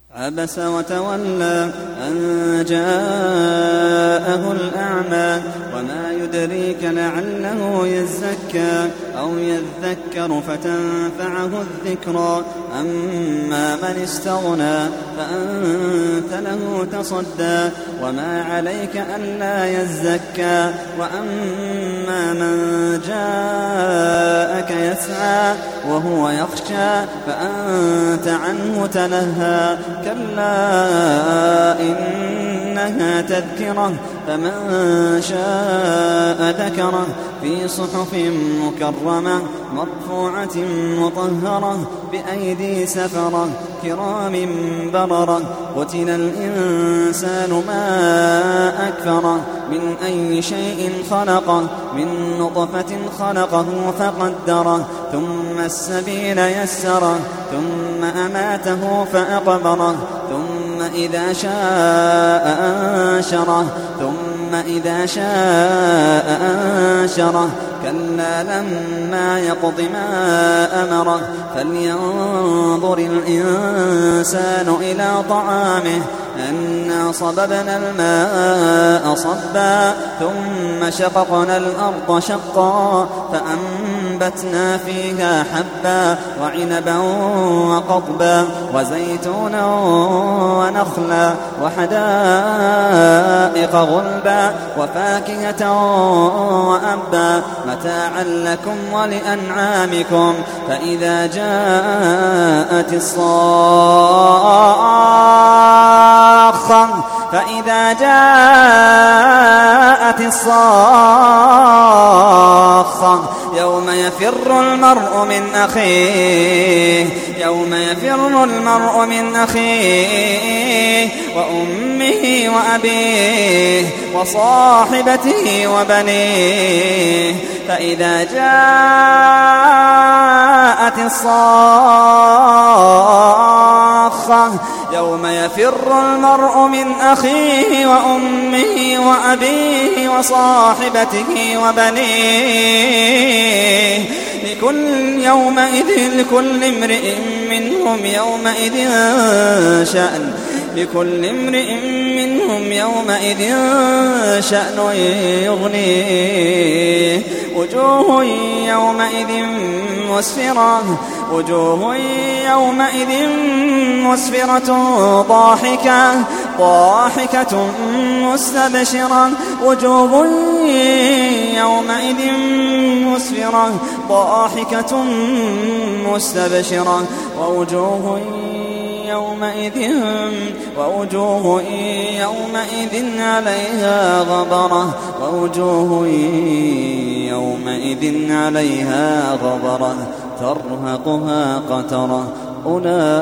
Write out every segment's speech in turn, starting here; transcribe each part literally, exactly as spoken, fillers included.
عبس وتولى أن جاءه الأعمى وما يدريك لعله يزكى أو يذكر فتنفعه الذكرى أما من استغنى فأنت له تصدى وما عليك ألا يزكى وأما من جاءك يسعى وهو يخشى فأنت عنه تلهى كلا إنها تذكرة فمن شاء ذكره في صحف مكرمة مرفوعة مطهرة بأيدي سفرة كرام بررة قتل الإنسان ما أكفره من أي شيء خلقه من نطفة خلقه فقدره ثم السبيل يسره ثم أماته فأقبره ثم إذا شاء أنشره ثم إذا شاء أنشره كلا لما يقض ما أمره فلينظر الإنسان إلى طعامه أنا صببنا الماء صبا ثم شققنا الأرض شقا فأنبتنا فيها حبا وعنبا وقضبا وزيتونا ونخلا وحدائق غلبا وفاكهة وأبا متاعا لكم ولأنعامكم فإذا جاءت الصاخة فإذا جاءت الصاخة يوم يفر المرء من أخيه يوم يفر المرء من أخيه وأمه وأبيه وصاحبته وبنيه فإذا جاءت الصاخة يوم يفر المرء من أخيه وأمه وأبيه وصاحبته وبنيه لكل يومئذ لكل امرئ منهم يومئذ شأن لكل امرئ منهم يومئذ شأن يغنيه وجوه يومئذ مسفرة وجوه يومئذ مسفرة ضاحكة ضاحكة مستبشرة وجوه يومئذ مسفرة ضاحكة مستبشرة ووجوه يومئذ ووجوه يومئذ عليها غبرة ووجوه يومئذ عليها غبرة ترهقها قترة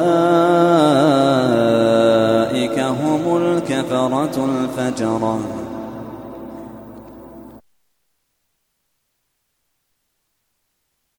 أولئك هم الكفرة الفجرة.